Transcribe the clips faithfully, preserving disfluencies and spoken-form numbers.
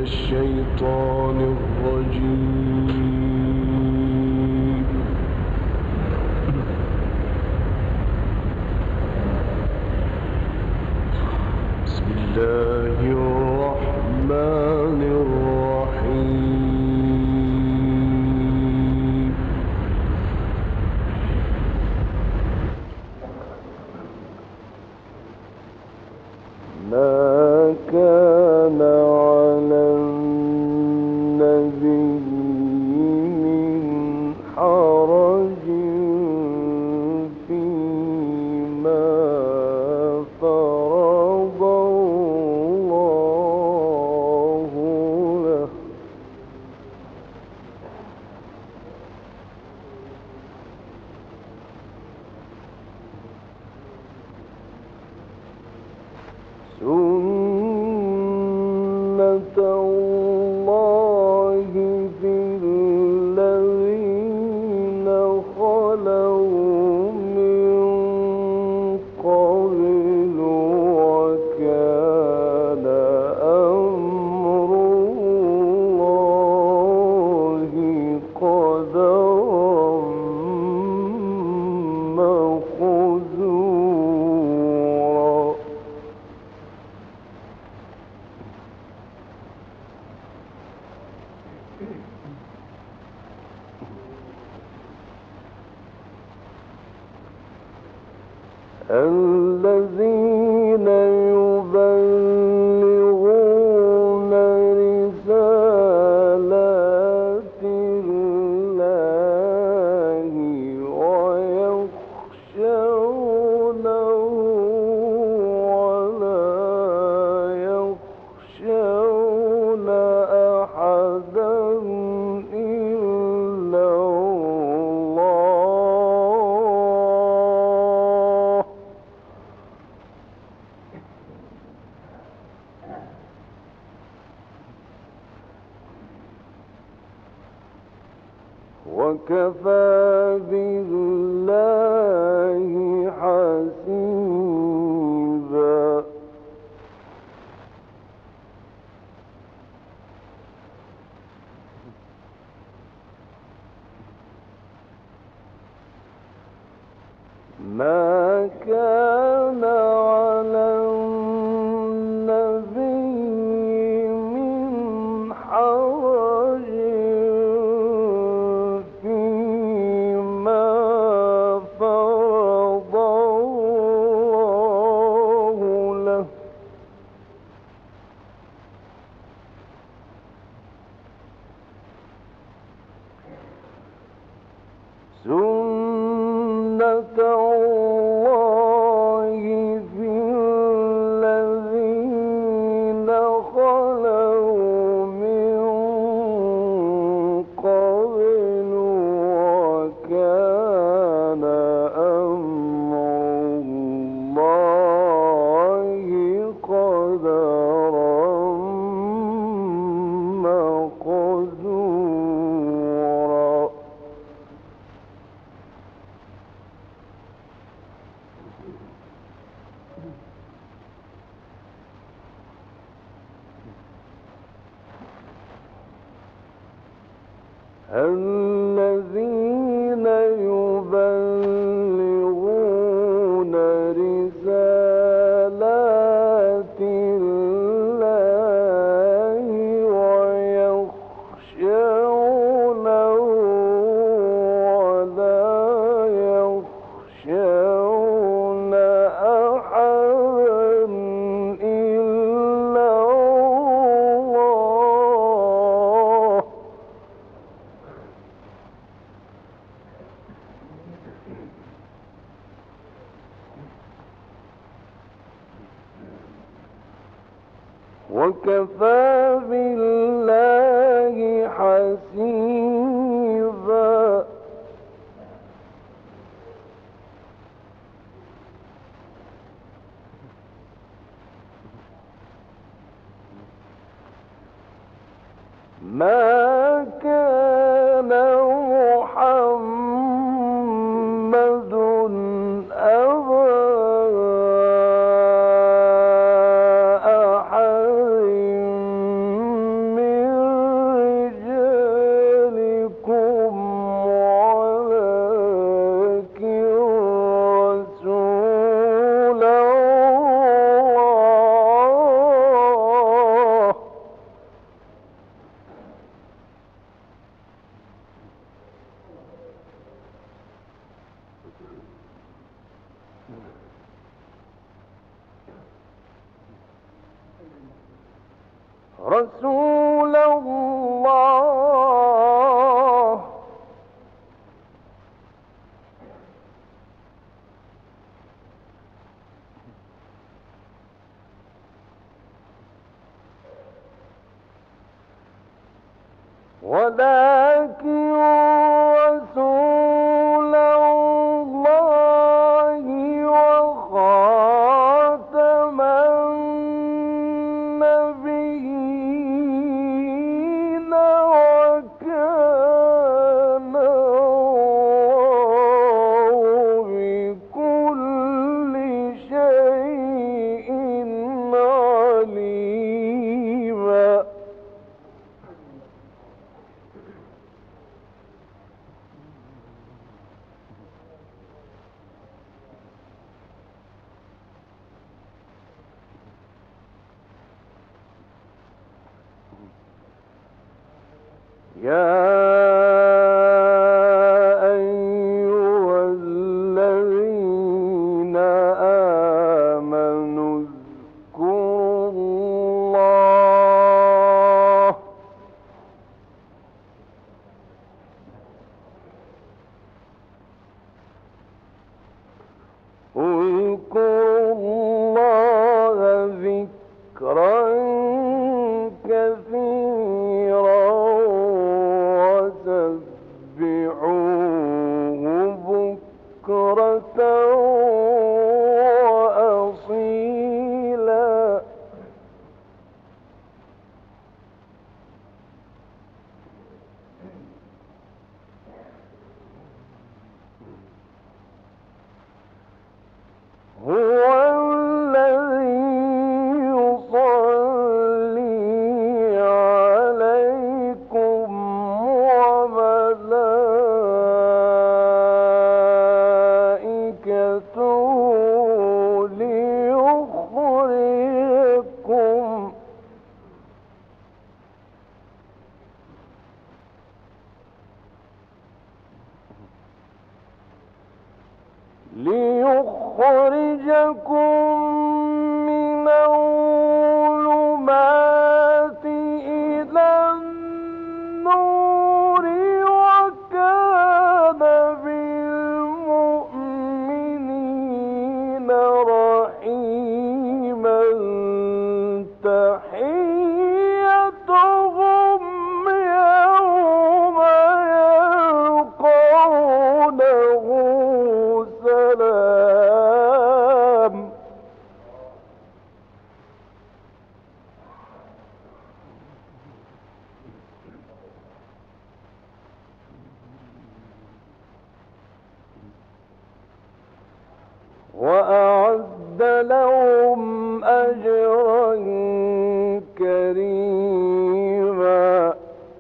الشيطان الرجيم. بسم الله الرحمن الرحيم. ما كان على النبي من حرج فيما فرض الله له، سنة الله في الذين خلوا من قبل، وكان أمر الله قدرا مقدورا. الذين يبلغون رسالات الله ويخشونه ولا يخشون أحدا إلا الله، وكفى بالله حسيبا. ما كان على النبي من حرج فيما فرض الله له، سنة الله في الذين خلوا من قبل، وكان أمر الله قدرا مقدورا. الذين يبلغون رسالات الله ويخشونه ولا يخشون أحدا إلا الله، وكفى بالله حسيبا. ما كان محمد أبا أحد رسول الله ولكن رسول الله وخاتم النبيين وكان الله بكل شيء عليما. يا أيها الذين آمنوا اذكروا الله اذكروا الله ذكرا كثيرا وسبحوه بكرة وأصيلا. هو الذي يصلي عليكم وملائكته ليخرجكم ليخرجكم من الظلمات إلى النور وكان بالمؤمنين رحيما. تحيتهم يوم يلقونه سلام. وأعد لهم أجرا كريما.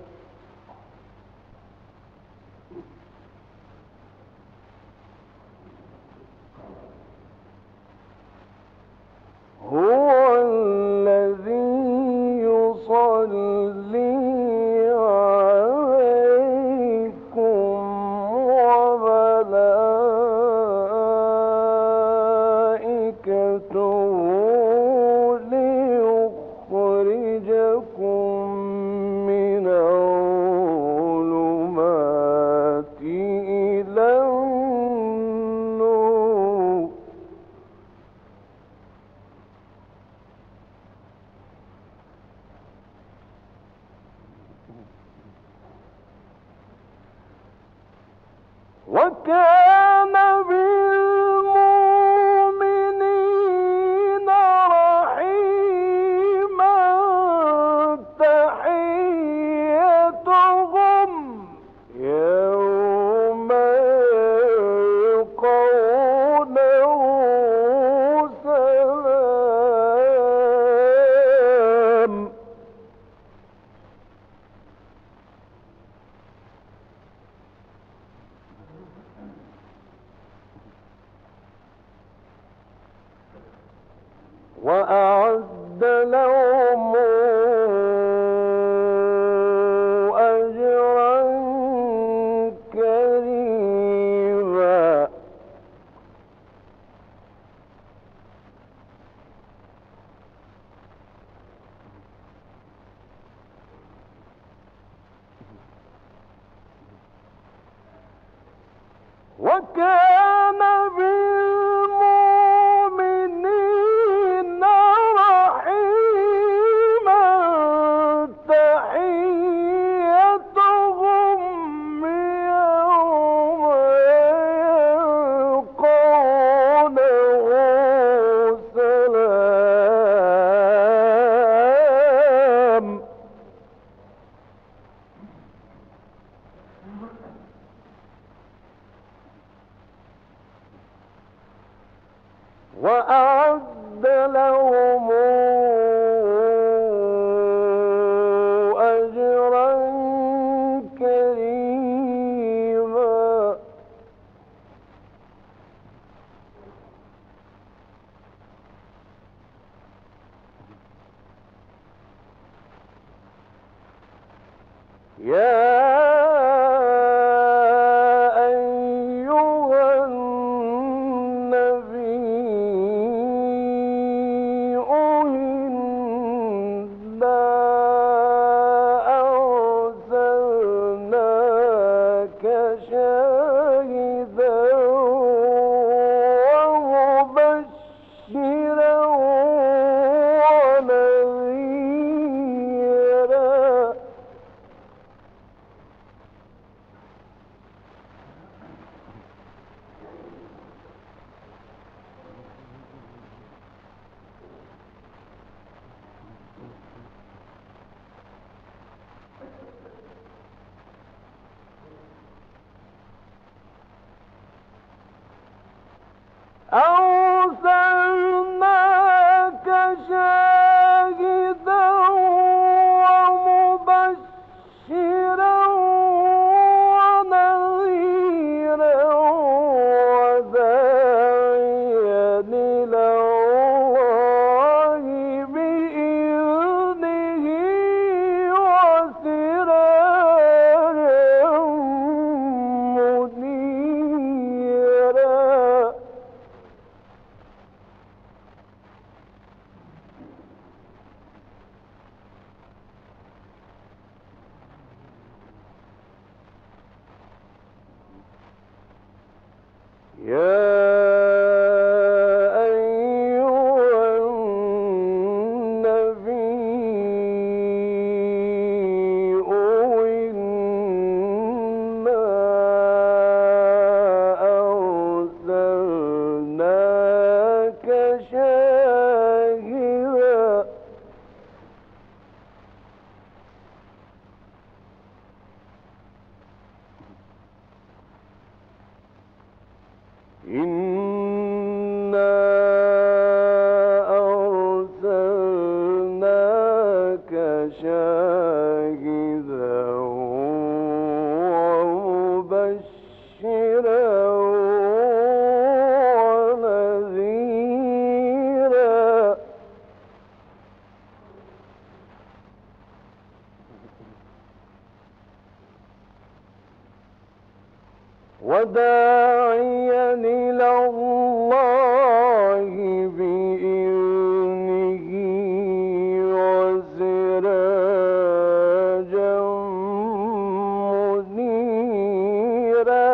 هو الذي يصلي عليكم وملائكته ليخرجكم من الظلمات إلى النور وكان بالمؤمنين رحيما. تحيتهم يوم يلقونه سلام. وأعد لهم أجرا كريما. وكان بالمؤمنين رحيما تحيتهم يوم يلقونه سلام. وأعد لهم أجرا كريما. يا أرسلناك شاهدا ومبشرا ونذيرا وداعيا إلى الله بإذنه وسراجا منيرا. يا أيها النبي إنا أرسلناك شاهدا إنا أرسلناك شاهدا ومبشرا ونذيرا. وداعيا إلى الله بإذنه وسراجا منيرا.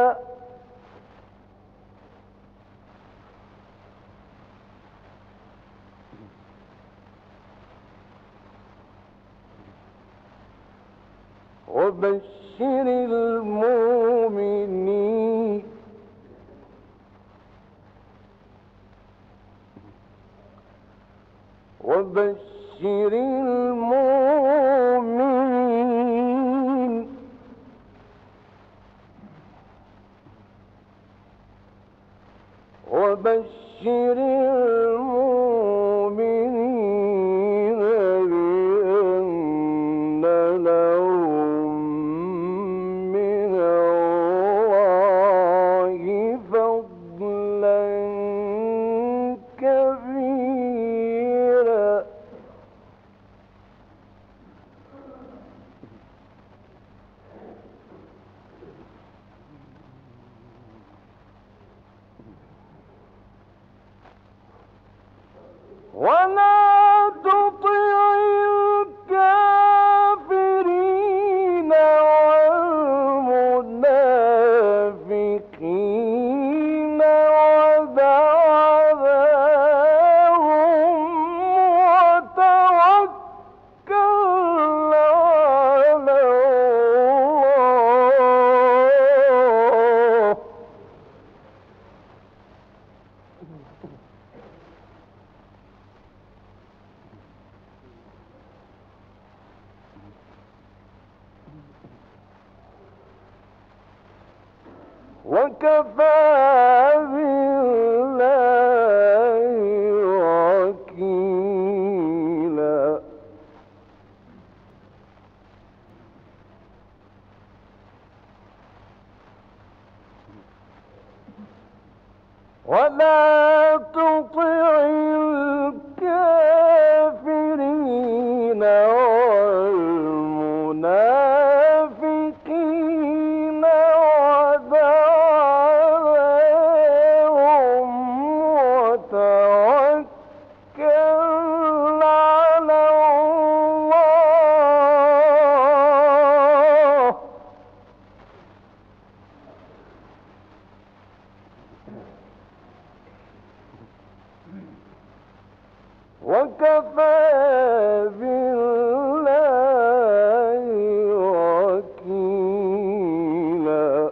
وبشر المؤمنين وبشر المؤمنين وبشر المؤمنين بأن لهم من الله فضلا كبيرا. ولا تطع الكافرين والمنافقين وكفى بالله وكيلا. ولا تطع الكافرين والمنافقين ودع عليهم وتوكل على الله وكفى بالله وكيلا.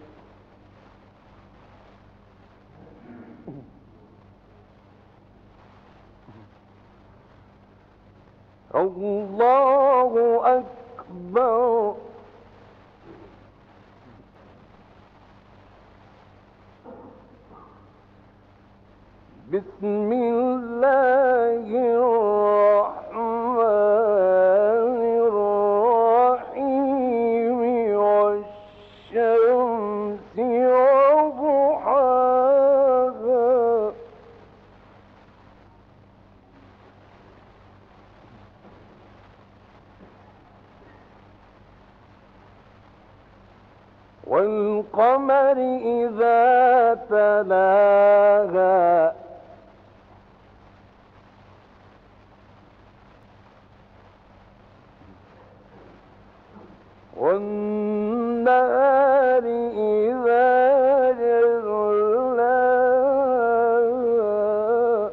الله أكبر. بسم الله الرحمن الرحيم والشمس وضحاها والقمر إذا تلاها والنهار إذا جلاها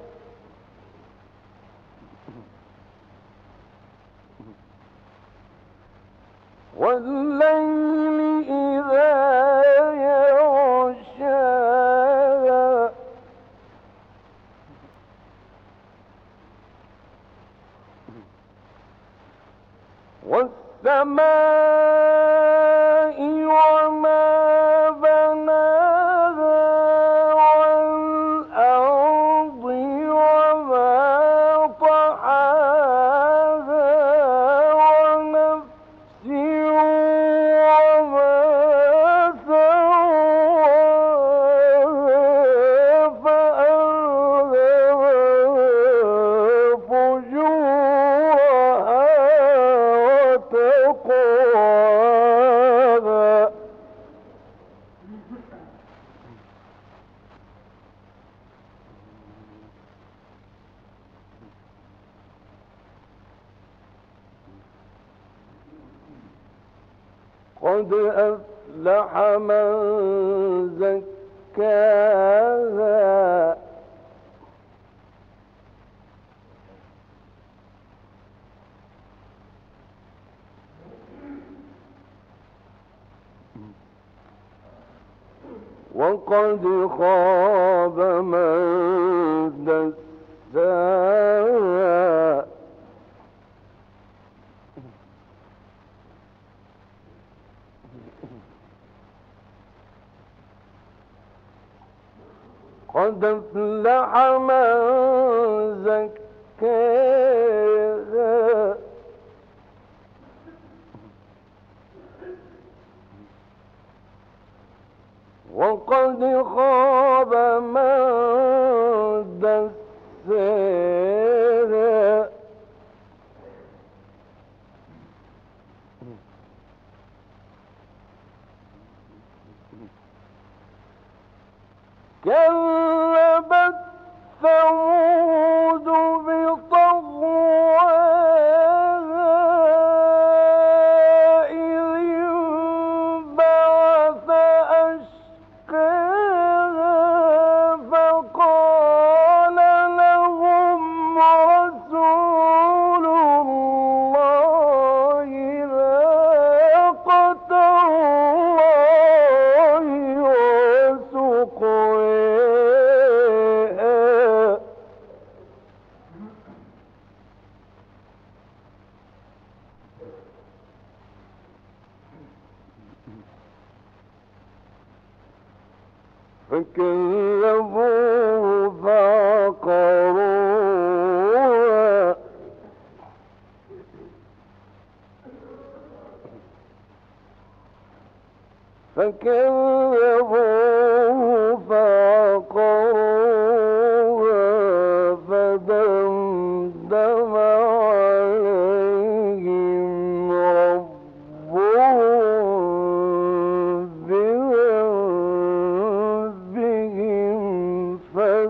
والليل إذا يغشاها والسماء وما بناها والأرض وما طحاها ونفس وما سواها فألهمها فجورها وتقواها قد أفلح من زكاها وقد خاب من دساها قد أفلح من زكاها وقد خاب من دساها كذبت ثمود بطغواها إذ انبعث أشقاها فقال لهم رسول الله ناقة الله وسقياها فكذبوه فعقروها فكذبوه فعقروها فدمدم عليهم ربهم بذنبهم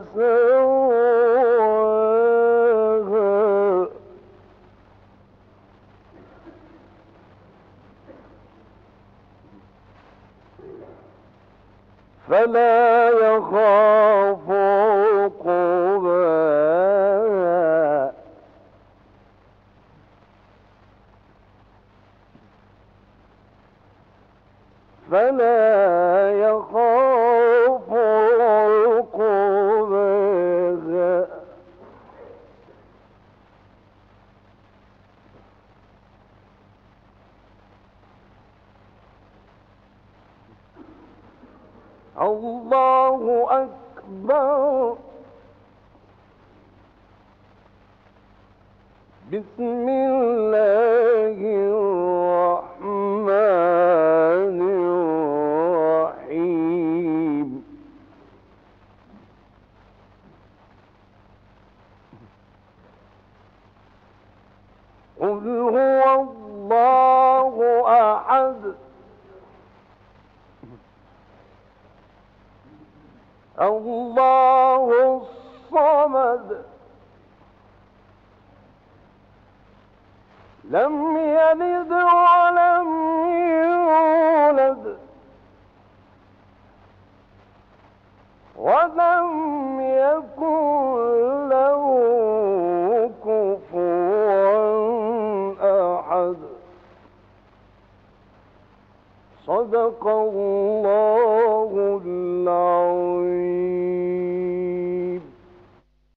فسواها فلا يخاف عقباها فلا يخاف عقباها الله أكبر. بسم الله الرحمن الرحيم. قل هو الله أحد الله الصمد لم يلد ولم يولد ولم يكن له كفوا أحد. صدق الله العظيم.